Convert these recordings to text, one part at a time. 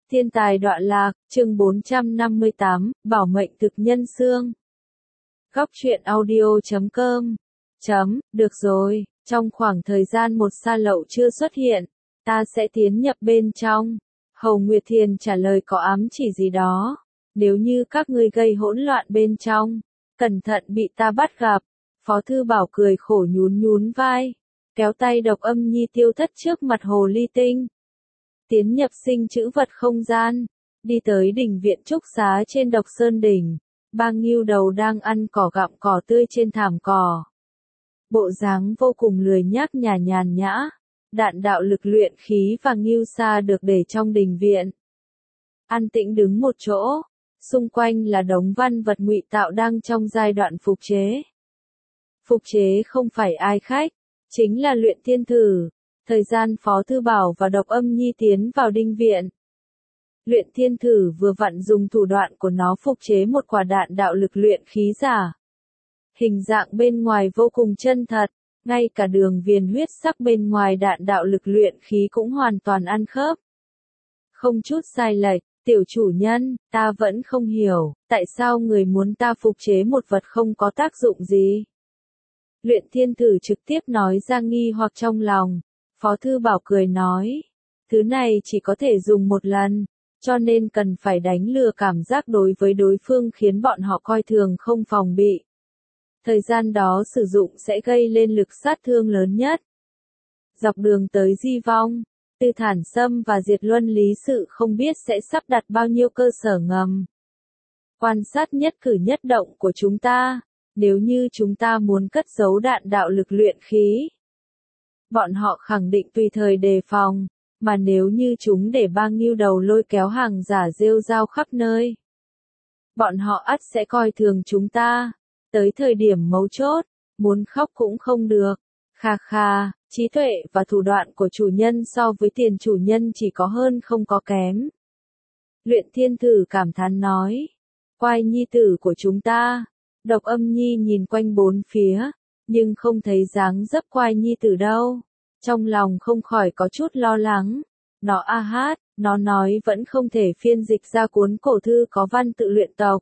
Thiên tài đọa lạc, chương 458, bảo mệnh thực nhân xương. Góc truyện audio.com. Được rồi, trong khoảng thời gian một sa lậu chưa xuất hiện, ta sẽ tiến nhập bên trong. Hầu Nguyệt Thiền trả lời có ám chỉ gì đó. Nếu như các ngươi gây hỗn loạn bên trong, cẩn thận bị ta bắt gặp. Phó Thư Bảo cười khổ nhún vai, kéo tay Độc Âm Nhi tiêu thất trước mặt Hồ Ly Tinh. Tiến nhập sinh chữ vật không gian, đi tới đỉnh viện trúc xá trên Độc Sơn Đỉnh, ba ngưu đầu đang ăn cỏ gặm cỏ tươi trên thảm cỏ. Bộ dáng vô cùng lười nhác nhàn nhã, đạn đạo lực luyện khí và ngưu sa được để trong đình viện. An tĩnh đứng một chỗ, xung quanh là đống văn vật ngụy tạo đang trong giai đoạn phục chế. Phục chế không phải ai khác, chính là Luyện Thiên Thử. Thời gian Phó Thư Bảo và Độc Âm Nhi tiến vào đinh viện. Luyện Thiên Thử vừa vặn dùng thủ đoạn của nó phục chế một quả đạn đạo lực luyện khí giả. Hình dạng bên ngoài vô cùng chân thật, ngay cả đường viền huyết sắc bên ngoài đạn đạo lực luyện khí cũng hoàn toàn ăn khớp. Không chút sai lệch, tiểu chủ nhân, ta vẫn không hiểu, tại sao người muốn ta phục chế một vật không có tác dụng gì? Luyện Thiên Thử trực tiếp nói ra nghi hoặc trong lòng. Phó Thư Bảo cười nói, thứ này chỉ có thể dùng một lần, cho nên cần phải đánh lừa cảm giác đối với đối phương khiến bọn họ coi thường không phòng bị. Thời gian đó sử dụng sẽ gây lên lực sát thương lớn nhất. Dọc đường tới Di Vong, Tư Thản Sâm và Diệt Luân Lý Sự không biết sẽ sắp đặt bao nhiêu cơ sở ngầm. Quan sát nhất cử nhất động của chúng ta, nếu như chúng ta muốn cất giấu đạn đạo lực luyện khí. Bọn họ khẳng định tùy thời đề phòng, mà nếu như chúng để ba ngưu đầu lôi kéo hàng giả rêu rao khắp nơi. Bọn họ ắt sẽ coi thường chúng ta, tới thời điểm mấu chốt, muốn khóc cũng không được. Kha, trí tuệ và thủ đoạn của chủ nhân so với tiền chủ nhân chỉ có hơn không có kém. Luyện Thiên Thử cảm thán nói, Quai nhi tử của chúng ta. Độc Âm Nhi nhìn quanh bốn phía, nhưng không thấy dáng dấp Quai nhi tử đâu. Trong lòng không khỏi có chút lo lắng. Nó nó nói vẫn không thể phiên dịch ra cuốn cổ thư có văn tự luyện tộc.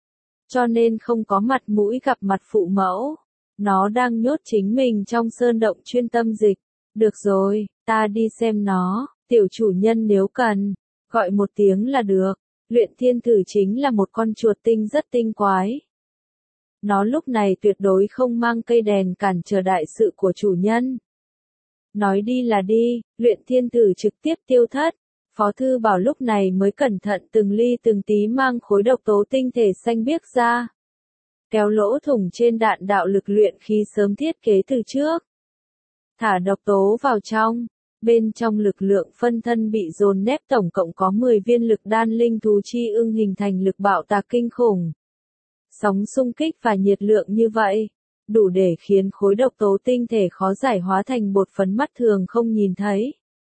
Cho nên không có mặt mũi gặp mặt phụ mẫu. Nó đang nhốt chính mình trong sơn động chuyên tâm dịch. Được rồi, ta đi xem nó, tiểu chủ nhân nếu cần, gọi một tiếng là được. Luyện Thiên Thử chính là một con chuột tinh rất tinh quái. Nó lúc này tuyệt đối không mang cây đèn cản trở đại sự của chủ nhân. Nói đi là đi, Luyện Thiên Thử trực tiếp tiêu thất. Phó Thư Bảo lúc này mới cẩn thận từng ly từng tí mang khối độc tố tinh thể xanh biếc ra. Kéo lỗ thủng trên đạn đạo lực luyện khí sớm thiết kế từ trước. Thả độc tố vào trong. Bên trong lực lượng phân thân bị dồn nép tổng cộng có 10 viên lực đan linh thú chi ưng hình thành lực bạo tạc kinh khủng. Sóng xung kích và nhiệt lượng như vậy, đủ để khiến khối độc tố tinh thể khó giải hóa thành bột phấn mắt thường không nhìn thấy.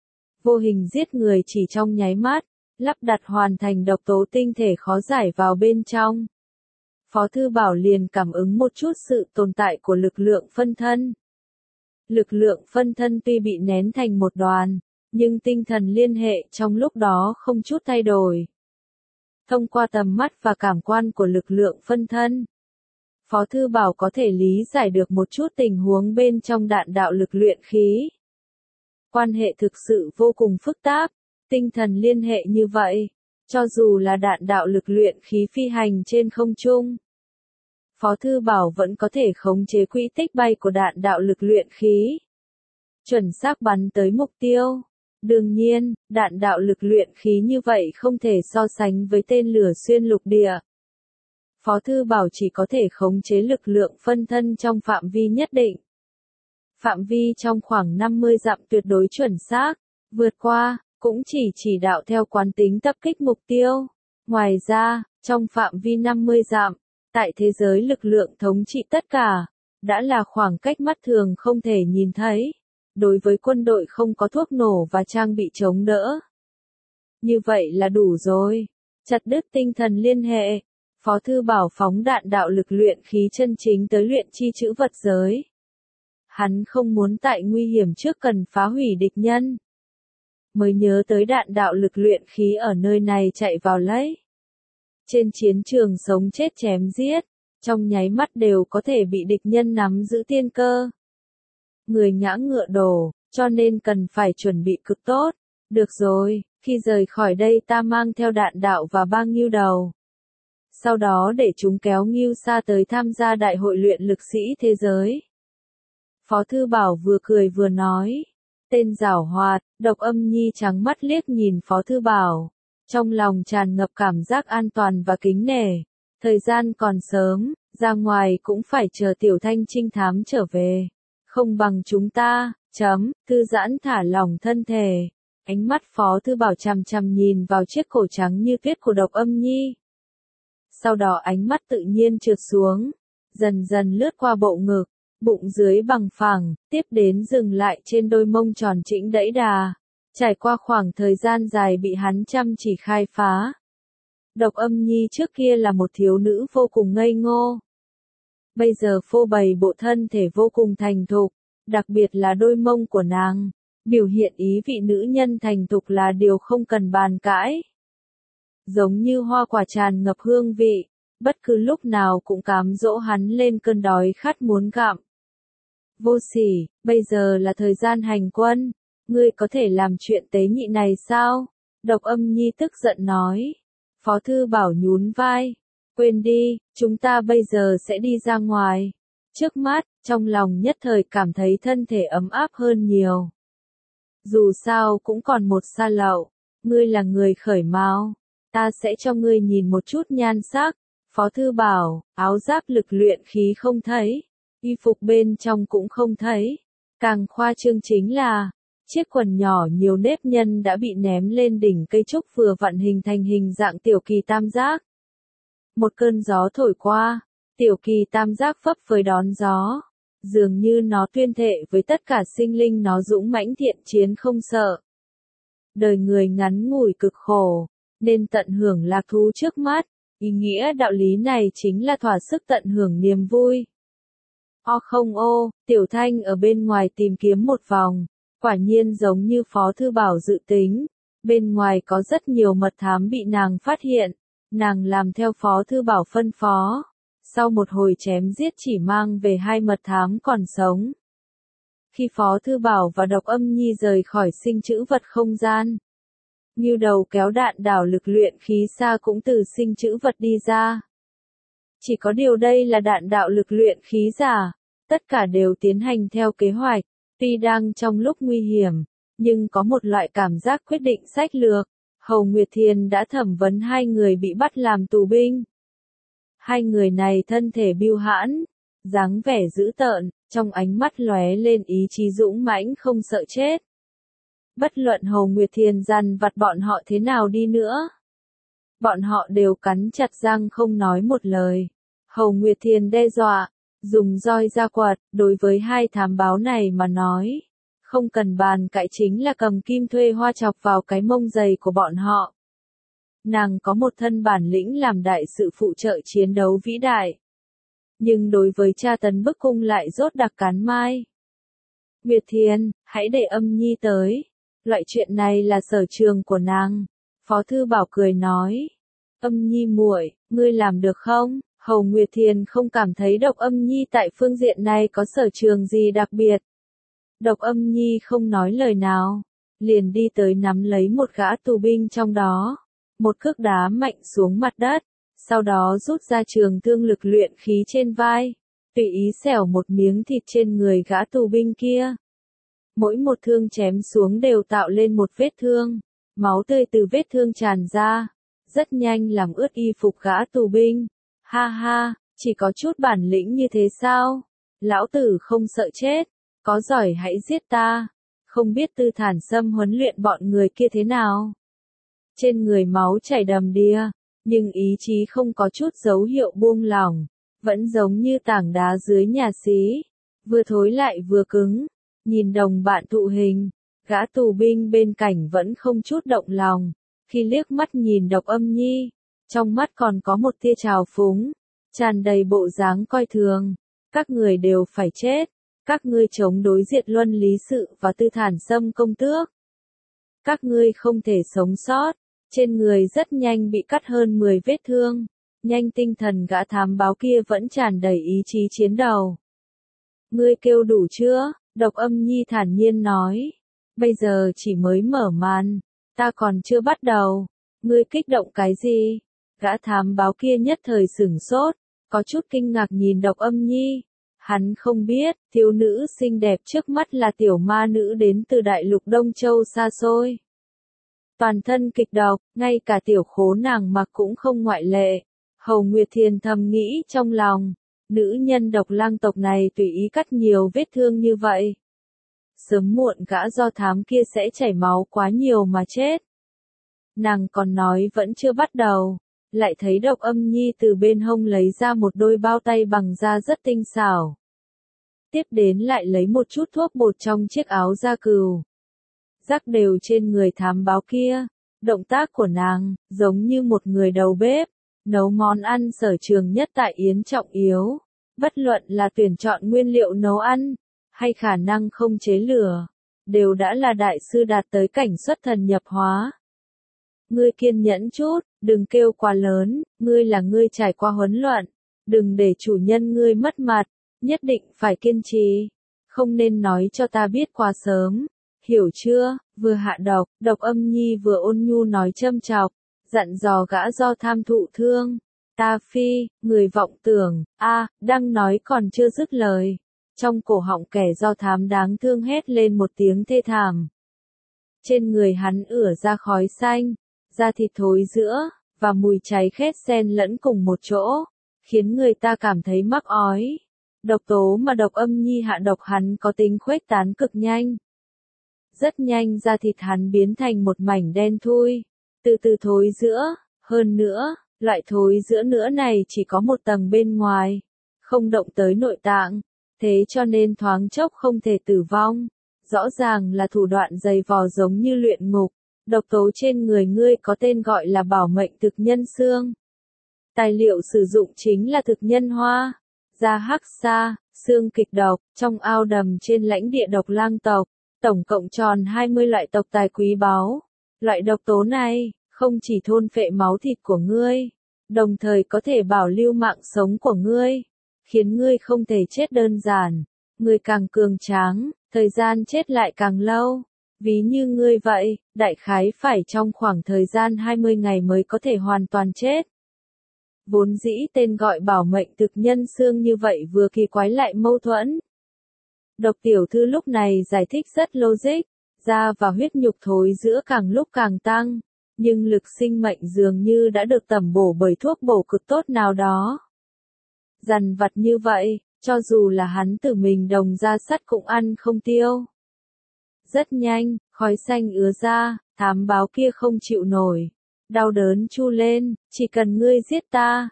Vô hình giết người chỉ trong nháy mắt, lắp đặt hoàn thành độc tố tinh thể khó giải vào bên trong. Phó Thư Bảo liền cảm ứng một chút sự tồn tại của lực lượng phân thân. Lực lượng phân thân tuy bị nén thành một đoàn, nhưng tinh thần liên hệ trong lúc đó không chút thay đổi. Thông qua tầm mắt và cảm quan của lực lượng phân thân, Phó Thư Bảo có thể lý giải được một chút tình huống bên trong đạn đạo lực luyện khí. Quan hệ thực sự vô cùng phức tạp, tinh thần liên hệ như vậy, cho dù là đạn đạo lực luyện khí phi hành trên không trung. Phó Thư Bảo vẫn có thể khống chế quỹ tích bay của đạn đạo lực luyện khí. Chuẩn xác bắn tới mục tiêu. Đương nhiên, đạn đạo lực luyện khí như vậy không thể so sánh với tên lửa xuyên lục địa. Phó Thư Bảo chỉ có thể khống chế lực lượng phân thân trong phạm vi nhất định. Phạm vi trong khoảng 50 dặm tuyệt đối chuẩn xác, vượt qua, cũng chỉ đạo theo quán tính tập kích mục tiêu. Ngoài ra, trong phạm vi 50 dặm, tại thế giới lực lượng thống trị tất cả, đã là khoảng cách mắt thường không thể nhìn thấy. Đối với quân đội không có thuốc nổ và trang bị chống đỡ. Như vậy là đủ rồi. Chặt đứt tinh thần liên hệ. Phó Thư Bảo phóng đạn đạo lực luyện khí chân chính tới luyện chi chữ vật giới. Hắn không muốn tại nguy hiểm trước cần phá hủy địch nhân. mới nhớ tới đạn đạo lực luyện khí ở nơi này chạy vào lấy. Trên chiến trường sống chết chém giết, trong nháy mắt đều có thể bị địch nhân nắm giữ tiên cơ. Người ngã ngựa đổ, cho nên cần phải chuẩn bị cực tốt. Được rồi, khi rời khỏi đây ta mang theo đạn đạo và 3 ngưu đầu. Sau đó để chúng kéo ngưu xa tới tham gia đại hội luyện lực sĩ thế giới. Phó Thư Bảo vừa cười vừa nói. Tên giảo hoạt, Độc Âm Nhi trắng mắt liếc nhìn Phó Thư Bảo. Trong lòng tràn ngập cảm giác an toàn và kính nể. Thời gian còn sớm, ra ngoài cũng phải chờ Tiểu Thanh trinh thám trở về. Không bằng chúng ta, thư giãn thả lỏng thân thể. Ánh mắt Phó Thư Bảo chằm chằm nhìn vào chiếc cổ trắng như tuyết của Độc Âm Nhi. Sau đó ánh mắt tự nhiên trượt xuống, dần dần lướt qua bộ ngực, bụng dưới bằng phẳng, tiếp đến dừng lại trên đôi mông tròn trĩnh đẫy đà. Trải qua khoảng thời gian dài bị hắn chăm chỉ khai phá. Độc Âm Nhi trước kia là một thiếu nữ vô cùng ngây ngô. Bây giờ phô bày bộ thân thể vô cùng thành thục, đặc biệt là đôi mông của nàng. Biểu hiện ý vị nữ nhân thành thục là điều không cần bàn cãi. Giống như hoa quả tràn ngập hương vị, bất cứ lúc nào cũng cám dỗ hắn lên cơn đói khát muốn gặm. Vô sỉ, bây giờ là thời gian hành quân, ngươi có thể làm chuyện tế nhị này sao? Độc Âm Nhi tức giận nói. Phó Thư Bảo nhún vai. Quên đi, chúng ta bây giờ sẽ đi ra ngoài. Trước mắt, trong lòng nhất thời cảm thấy thân thể ấm áp hơn nhiều. Dù sao cũng còn một xa lậu, ngươi là người khởi mao, ta sẽ cho ngươi nhìn một chút nhan sắc. Phó Thư Bảo, áo giáp lực luyện khí không thấy, y phục bên trong cũng không thấy. Càng khoa trương chính là, chiếc quần nhỏ nhiều nếp nhân đã bị ném lên đỉnh cây trúc vừa vặn hình thành hình dạng tiểu kỳ tam giác. Một cơn gió thổi qua, tiểu kỳ tam giác phấp phới đón gió. Dường như nó tuyên thệ với tất cả sinh linh nó dũng mãnh thiện chiến không sợ. Đời người ngắn ngủi cực khổ, nên tận hưởng lạc thú trước mắt. Ý nghĩa đạo lý này chính là thỏa sức tận hưởng niềm vui. Không ô, Tiểu Thanh ở bên ngoài tìm kiếm một vòng. Quả nhiên giống như Phó Thư Bảo dự tính. Bên ngoài có rất nhiều mật thám bị nàng phát hiện. Nàng làm theo Phó Thư Bảo phân phó. Sau một hồi chém giết chỉ mang về 2 mật thám còn sống. Khi Phó Thư Bảo và Độc Âm Nhi rời khỏi sinh trữ vật không gian, Ngưu đầu kéo đạn đảo lực luyện khí xa cũng từ sinh trữ vật đi ra. Chỉ có điều đây là đạn đạo lực luyện khí giả, tất cả đều tiến hành theo kế hoạch, tuy đang trong lúc nguy hiểm, nhưng có một loại cảm giác quyết định sách lược. Hầu Nguyệt Thiền đã thẩm vấn 2 người bị bắt làm tù binh. 2 người này thân thể bưu hãn, dáng vẻ dữ tợn, trong ánh mắt lóe lên ý chí dũng mãnh không sợ chết. Bất luận Hầu Nguyệt Thiền dằn vặt bọn họ thế nào đi nữa, bọn họ đều cắn chặt răng không nói một lời. Hầu Nguyệt Thiền đe dọa, dùng roi ra quạt, đối với 2 thám báo này mà nói, không cần bàn cãi chính là cầm kim thuê hoa chọc vào cái mông dày của bọn họ. Nàng có một thân bản lĩnh làm đại sự phụ trợ chiến đấu vĩ đại. Nhưng đối với tra tấn bức cung lại rốt đặc cán mai. Nguyệt Thiền, hãy để Âm Nhi tới. Loại chuyện này là sở trường của nàng. Phó Thư Bảo cười nói. Âm Nhi muội, ngươi làm được không? Hầu Nguyệt Thiền không cảm thấy Độc Âm Nhi tại phương diện này có sở trường gì đặc biệt. Độc Âm Nhi không nói lời nào, liền đi tới nắm lấy một gã tù binh trong đó. Một cước đá mạnh xuống mặt đất, sau đó rút ra trường thương lực luyện khí trên vai, tùy ý xẻo một miếng thịt trên người gã tù binh kia. Mỗi một thương chém xuống đều tạo lên một vết thương, máu tươi từ vết thương tràn ra, rất nhanh làm ướt y phục gã tù binh. Ha ha, chỉ có chút bản lĩnh như thế sao? Lão tử không sợ chết, có giỏi hãy giết ta, không biết Tư Thản Sâm huấn luyện bọn người kia thế nào. Trên người máu chảy đầm đìa, nhưng ý chí không có chút dấu hiệu buông lỏng, vẫn giống như tảng đá dưới nhà xí, vừa thối lại vừa cứng. Nhìn đồng bạn thụ hình, gã tù binh bên cạnh vẫn không chút động lòng, khi liếc mắt nhìn Độc Âm Nhi, trong mắt còn có một tia trào phúng, tràn đầy bộ dáng coi thường. Các người đều phải chết, các ngươi chống đối diệt Luân Lý Sự và Tư Thản Sâm công tước. Các ngươi không thể sống sót. Trên người rất nhanh bị cắt hơn 10 vết thương. Nhanh tinh thần gã thám báo kia vẫn tràn đầy ý chí chiến đấu. Ngươi kêu đủ chưa? Độc Âm Nhi thản nhiên nói. Bây giờ chỉ mới mở màn. Ta còn chưa bắt đầu. Ngươi kích động cái gì? Gã thám báo kia nhất thời sửng sốt. Có chút kinh ngạc nhìn Độc Âm Nhi. Hắn không biết, thiếu nữ xinh đẹp trước mắt là tiểu ma nữ đến từ đại lục Đông Châu xa xôi. Toàn thân kịch độc, ngay cả tiểu khố nàng mặc cũng không ngoại lệ. Hầu Nguyệt Thiền thầm nghĩ trong lòng, nữ nhân độc lang tộc này tùy ý cắt nhiều vết thương như vậy. Sớm muộn gã do thám kia sẽ chảy máu quá nhiều mà chết. Nàng còn nói vẫn chưa bắt đầu, lại thấy Độc Âm Nhi từ bên hông lấy ra một đôi bao tay bằng da rất tinh xảo. Tiếp đến lại lấy một chút thuốc bột trong chiếc áo da cừu. Rắc đều trên người thám báo kia. Động tác của nàng, giống như một người đầu bếp, nấu món ăn sở trường nhất tại Yến Trọng Yếu. Bất luận là tuyển chọn nguyên liệu nấu ăn, hay khả năng không chế lửa, đều đã là đại sư đạt tới cảnh xuất thần nhập hóa. Ngươi kiên nhẫn chút, đừng kêu quá lớn, ngươi là ngươi trải qua huấn luyện, đừng để chủ nhân ngươi mất mặt, nhất định phải kiên trì, không nên nói cho ta biết quá sớm, hiểu chưa? Vừa hạ độc, Độc Âm Nhi vừa ôn nhu nói châm chọc, dặn dò gã do tham thụ thương. Ta phi, người vọng tưởng, đang nói còn chưa dứt lời. Trong cổ họng kẻ do thám đáng thương hét lên một tiếng thê thảm. Trên người hắn ửa ra khói xanh, da thịt thối rữa, và mùi cháy khét xen lẫn cùng một chỗ, khiến người ta cảm thấy mắc ói. Độc tố mà Độc Âm Nhi hạ độc hắn có tính khuếch tán cực nhanh. Rất nhanh da thịt hắn biến thành một mảnh đen thui, từ từ thối rữa, hơn nữa, loại thối rữa nữa này chỉ có một tầng bên ngoài, không động tới nội tạng, thế cho nên thoáng chốc không thể tử vong. Rõ ràng là thủ đoạn dày vò giống như luyện ngục. Độc tố trên người ngươi có tên gọi là bảo mệnh thực nhân xương. Tài liệu sử dụng chính là thực nhân hoa, da hắc sa, xương kịch độc, trong ao đầm trên lãnh địa độc lang tộc, tổng cộng tròn 20 loại tộc tài quý báu. Loại độc tố này, không chỉ thôn phệ máu thịt của ngươi, đồng thời có thể bảo lưu mạng sống của ngươi, khiến ngươi không thể chết đơn giản, ngươi càng cường tráng, thời gian chết lại càng lâu. Ví như ngươi vậy, đại khái phải trong khoảng thời gian 20 ngày mới có thể hoàn toàn chết. Vốn dĩ tên gọi bảo mệnh thực nhân xương như vậy vừa kỳ quái lại mâu thuẫn. Độc tiểu thư lúc này giải thích rất logic, da và huyết nhục thối giữa càng lúc càng tăng, nhưng lực sinh mệnh dường như đã được tẩm bổ bởi thuốc bổ cực tốt nào đó. Dằn vặt như vậy, cho dù là hắn tự mình đồng ra sắt cũng ăn không tiêu. Rất nhanh, khói xanh ứa ra, thám báo kia không chịu nổi. Đau đớn chu lên, chỉ cần ngươi giết ta,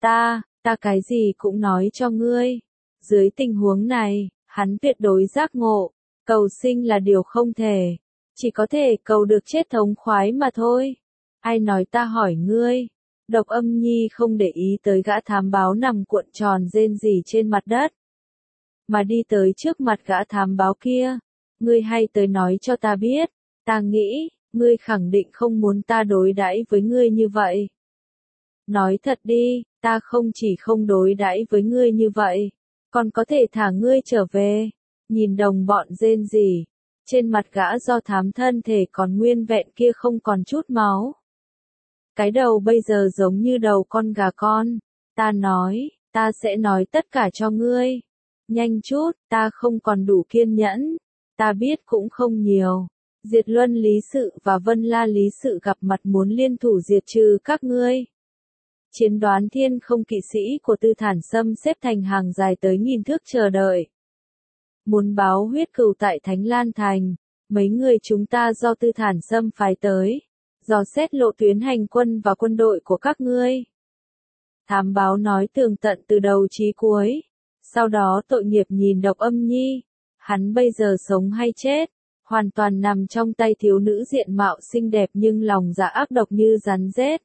ta cái gì cũng nói cho ngươi. Dưới tình huống này, hắn tuyệt đối giác ngộ, cầu sinh là điều không thể. Chỉ có thể cầu được chết thống khoái mà thôi. Ai nói ta hỏi ngươi? Độc Âm Nhi không để ý tới gã thám báo nằm cuộn tròn rên rỉ trên mặt đất, mà đi tới trước mặt gã thám báo kia. Ngươi hay tới nói cho ta biết, ta nghĩ, ngươi khẳng định không muốn ta đối đãi với ngươi như vậy. Nói thật đi, ta không chỉ không đối đãi với ngươi như vậy, còn có thể thả ngươi trở về. Nhìn đồng bọn rên rỉ, trên mặt gã do thám thân thể còn nguyên vẹn kia không còn chút máu. Cái đầu bây giờ giống như đầu con gà con. Ta nói, ta sẽ nói tất cả cho ngươi. Nhanh chút, ta không còn đủ kiên nhẫn. Ta biết cũng không nhiều. Diệt Luân Lý Sự và Vân La Lý Sự gặp mặt muốn liên thủ diệt trừ các ngươi. Chiến đoán thiên không kỵ sĩ của Tư Thản Sâm xếp thành hàng dài tới 1000 thước chờ đợi. Muốn báo huyết cừu tại Thánh Lan Thành, mấy người chúng ta do Tư Thản Sâm phái tới, dò xét lộ tuyến hành quân và quân đội của các ngươi. Thám báo nói tường tận từ đầu chí cuối, sau đó tội nghiệp nhìn Độc Âm Nhi, hắn bây giờ sống hay chết, hoàn toàn nằm trong tay thiếu nữ diện mạo xinh đẹp nhưng lòng dạ ác độc như rắn rết.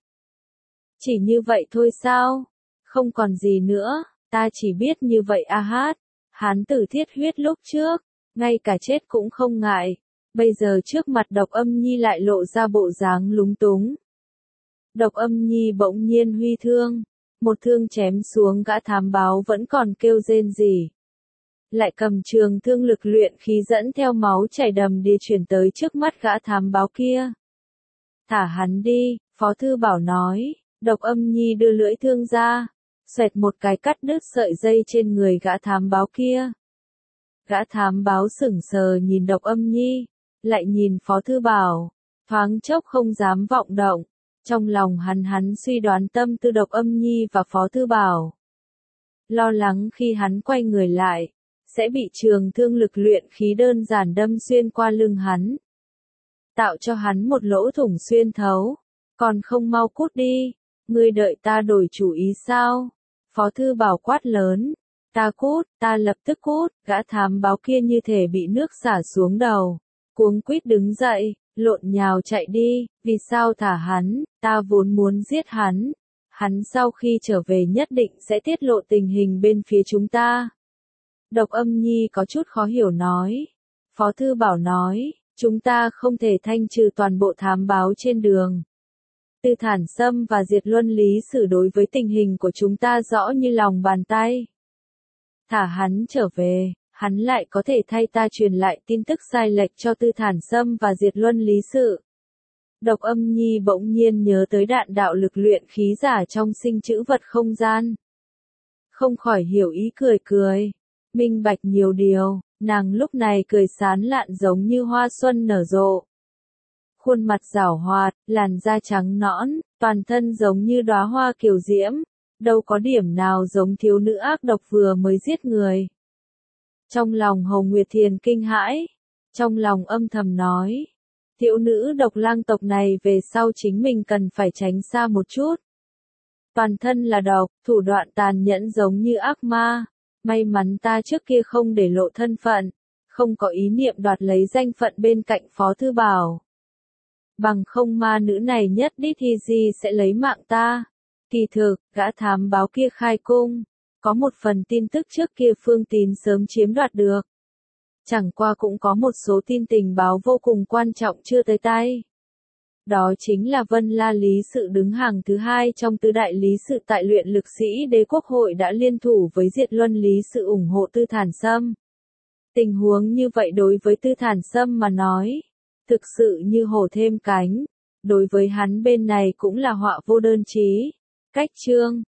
Chỉ như vậy thôi sao? Không còn gì nữa, ta chỉ biết như vậy a hát. Hán tử thiết huyết lúc trước, ngay cả chết cũng không ngại. Bây giờ trước mặt Độc Âm Nhi lại lộ ra bộ dáng lúng túng. Độc Âm Nhi bỗng nhiên huy thương, một thương chém xuống, gã thám báo vẫn còn kêu rên rỉ. Lại cầm trường thương lực luyện khí dẫn theo máu chảy đầm đìa chuyển tới trước mắt gã thám báo kia. Thả hắn đi, Phó Thư Bảo nói. Độc Âm Nhi đưa lưỡi thương ra, xoẹt một cái cắt đứt sợi dây trên người gã thám báo kia. Gã thám báo sững sờ nhìn Độc Âm Nhi, lại nhìn Phó Thư Bảo, thoáng chốc không dám vọng động. Trong lòng hắn suy đoán tâm tư Độc Âm Nhi và Phó Thư Bảo. Lo lắng khi hắn quay người lại, sẽ bị trường thương lực luyện khí đơn giản đâm xuyên qua lưng hắn, tạo cho hắn một lỗ thủng xuyên thấu. Còn không mau cút đi, ngươi đợi ta đổi chủ ý sao? Phó Thư Bảo quát lớn. Ta cút, ta lập tức cút. Gã thám báo kia như thể bị nước xả xuống đầu, cuống quýt đứng dậy, lộn nhào chạy đi. Vì sao thả hắn? Ta vốn muốn giết hắn. Hắn sau khi trở về nhất định sẽ tiết lộ tình hình bên phía chúng ta. Độc Âm Nhi có chút khó hiểu nói. Phó Thư Bảo nói, chúng ta không thể thanh trừ toàn bộ thám báo trên đường. Tư Thản Sâm và Diệt Luân Lý Sử đối với tình hình của chúng ta rõ như lòng bàn tay. Thả hắn trở về, hắn lại có thể thay ta truyền lại tin tức sai lệch cho Tư Thản Sâm và Diệt Luân Lý Sử. Độc Âm Nhi bỗng nhiên nhớ tới đạn đạo lực luyện khí giả trong sinh chữ vật không gian. Không khỏi hiểu ý cười, minh bạch nhiều điều, nàng lúc này cười sán lạn giống như hoa xuân nở rộ. Khuôn mặt giảo hoạt, làn da trắng nõn, toàn thân giống như đóa hoa kiều diễm, đâu có điểm nào giống thiếu nữ ác độc vừa mới giết người. Trong lòng Hầu Nguyệt Thiền kinh hãi, trong lòng âm thầm nói, thiếu nữ độc lang tộc này về sau chính mình cần phải tránh xa một chút. Toàn thân là độc, thủ đoạn tàn nhẫn giống như ác ma, may mắn ta trước kia không để lộ thân phận, không có ý niệm đoạt lấy danh phận bên cạnh Phó Thư Bảo. Bằng không ma nữ này nhất đít thì gì sẽ lấy mạng ta. Kỳ thực, gã thám báo kia khai cung, có một phần tin tức trước kia Phương Tín sớm chiếm đoạt được. Chẳng qua cũng có một số tin tình báo vô cùng quan trọng chưa tới tay. Đó chính là Vân La Lý Sự đứng hàng thứ 2 trong tứ đại lý sự tại Luyện Lực Sĩ Đế Quốc Hội đã liên thủ với Diệt Luân Lý Sự ủng hộ Tư Thản Sâm. Tình huống như vậy đối với Tư Thản Sâm mà nói, thực sự như hổ thêm cánh, đối với hắn bên này cũng là họa vô đơn chí. Cách chương